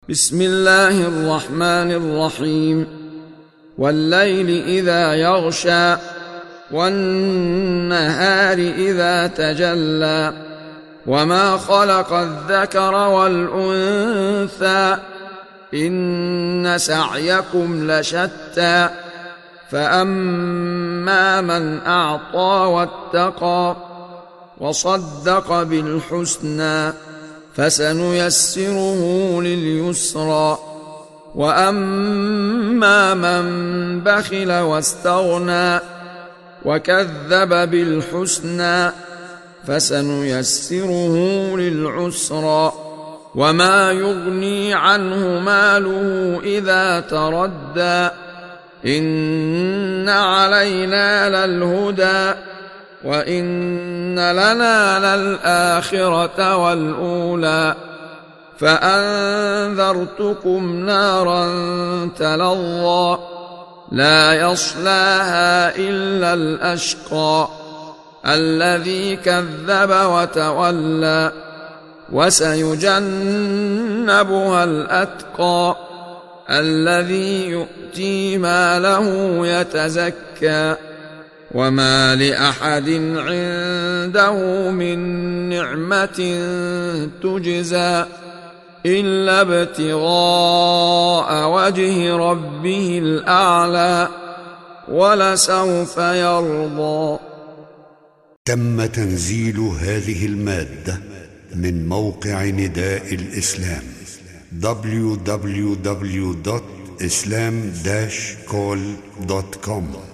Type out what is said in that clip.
بسم الله الرحمن الرحيم. والليل إذا يغشى والنهار إذا تجلى وما خلق الذكر والأنثى إن سعيكم لشتى فأما من أعطى واتقى وصدق بالحسنى فسنيسره لليسرى وأما من بخل واستغنى وكذب بالحسنى فسنيسره للعسرى وما يغني عنه ماله إذا تردى إن علينا للهدى وإن لنا للآخرة والأولى فأنذرتكم نارا تلظى لا يصلاها إلا الأشقى الذي كذب وتولى وسيجنبها الأتقى الذي يؤتي ماله يتزكى وما لأحد عنده من نعمة تجزى إلا ابتغاء وجه ربه الأعلى ولسوف يرضى. تم تنزيل هذه المادة من موقع نداء الإسلام www.islam-call.com